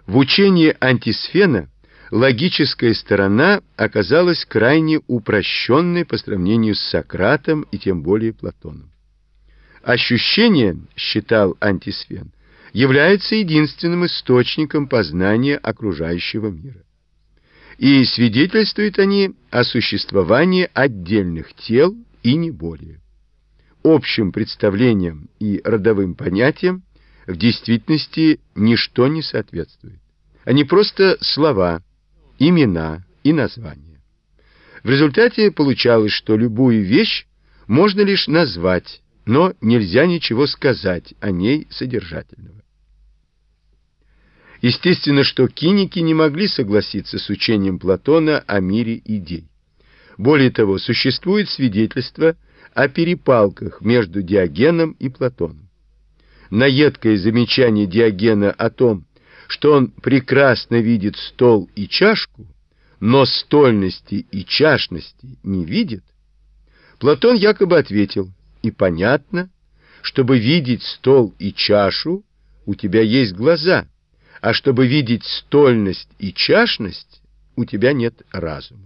В учении Антисфена логическая сторона оказалась крайне упрощенной по сравнению с Сократом и тем более Платоном. Ощущение, считал Антисфен, является единственным источником познания окружающего мира. И свидетельствуют они о существовании отдельных тел и не более. Общим представлениям и родовым понятиям в действительности ничто не соответствует. Они просто слова, имена и названия. В результате получалось, что любую вещь можно лишь назвать, но нельзя ничего сказать о ней содержательного. Естественно, что киники не могли согласиться с учением Платона о мире идей. Более того, существует свидетельство о перепалках между Диогеном и Платоном. На едкое замечание Диогена о том, что он прекрасно видит стол и чашку, но стольности и чашности не видит, Платон якобы ответил: «И понятно, чтобы видеть стол и чашу, у тебя есть глаза, а чтобы видеть стольность и чашность, у тебя нет разума».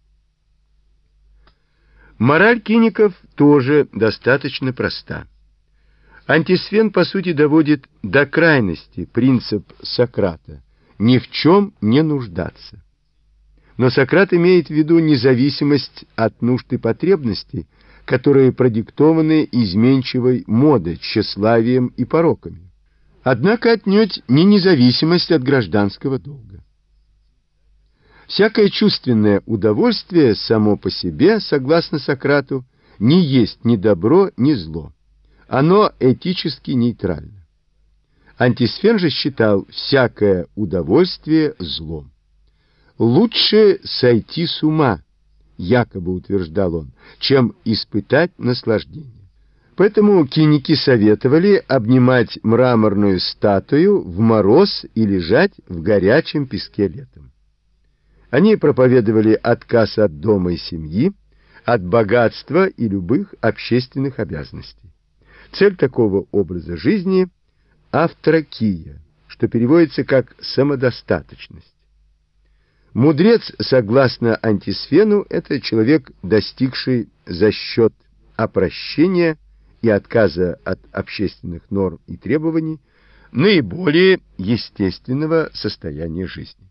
Мораль киников тоже достаточно проста. Антисфен, по сути, доводит до крайности принцип Сократа «ни в чем не нуждаться». Но Сократ имеет в виду независимость от нужд и потребностей, которые продиктованы изменчивой модой, тщеславием и пороками. Однако отнюдь не независимость от гражданского долга. Всякое чувственное удовольствие само по себе, согласно Сократу, не есть ни добро, ни зло. Оно этически нейтрально. Антисфен же считал всякое удовольствие злом. «Лучше сойти с ума», якобы утверждал он, чем испытать наслаждение. Поэтому киники советовали обнимать мраморную статую в мороз и лежать в горячем песке летом. Они проповедовали отказ от дома и семьи, от богатства и любых общественных обязанностей. Цель такого образа жизни – авторакия, что переводится как самодостаточность. Мудрец, согласно Антисфену, это человек, достигший за счет опрощения и отказа от общественных норм и требований наиболее естественного состояния жизни.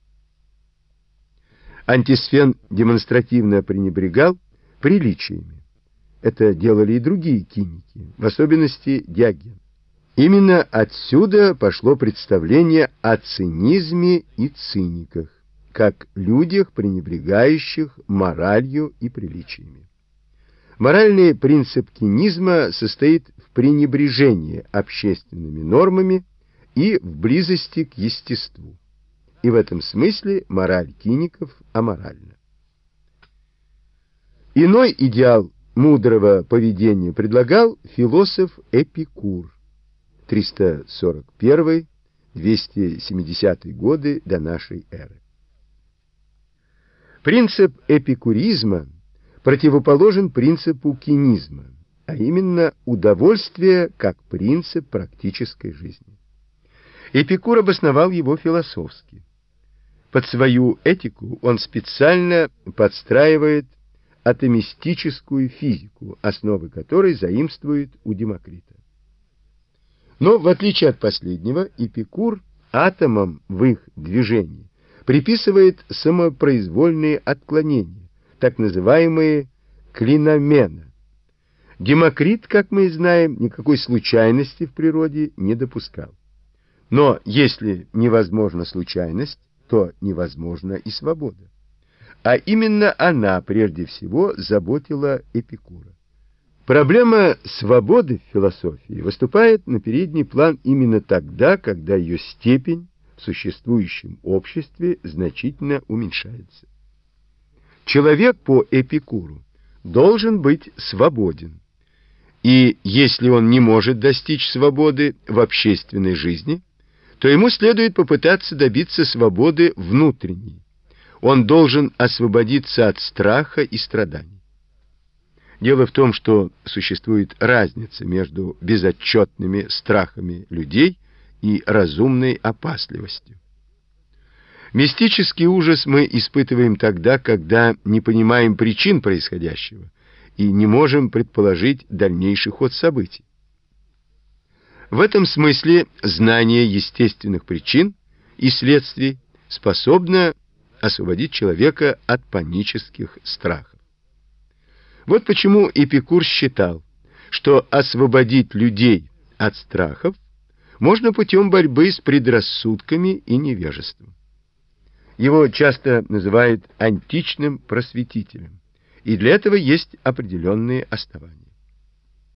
Антисфен демонстративно пренебрегал приличиями. Это делали и другие киники, в особенности Диоген. Именно отсюда пошло представление о цинизме и циниках, как людях, пренебрегающих моралью и приличиями. Моральный принцип кинизма состоит в пренебрежении общественными нормами и в близости к естеству. И в этом смысле мораль киников аморальна. Иной идеал мудрого поведения предлагал философ Эпикур, 341-270 годы до нашей эры. Принцип эпикуризма противоположен принципу кинизма, а именно удовольствие как принцип практической жизни. Эпикур обосновал его философски. Под свою этику он специально подстраивает атомистическую физику, основы которой заимствует у Демокрита. Но, в отличие от последнего, Эпикур атомам в их движении приписывает самопроизвольные отклонения, так называемые клиномена. Демокрит, как мы знаем, никакой случайности в природе не допускал. Но если невозможна случайность, то невозможна и свобода. А именно она, прежде всего, заботила Эпикура. Проблема свободы в философии выступает на передний план именно тогда, когда ее степень в существующем обществе значительно уменьшается. Человек по Эпикуру должен быть свободен. И если он не может достичь свободы в общественной жизни, то ему следует попытаться добиться свободы внутренней. Он должен освободиться от страха и страданий. Дело в том, что существует разница между безотчетными страхами людей и разумной опасливостью. Мистический ужас мы испытываем тогда, когда не понимаем причин происходящего и не можем предположить дальнейший ход событий. В этом смысле знание естественных причин и следствий способно освободить человека от панических страхов. Вот почему Эпикур считал, что освободить людей от страхов можно путем борьбы с предрассудками и невежеством. Его часто называют античным просветителем, и для этого есть определенные основания.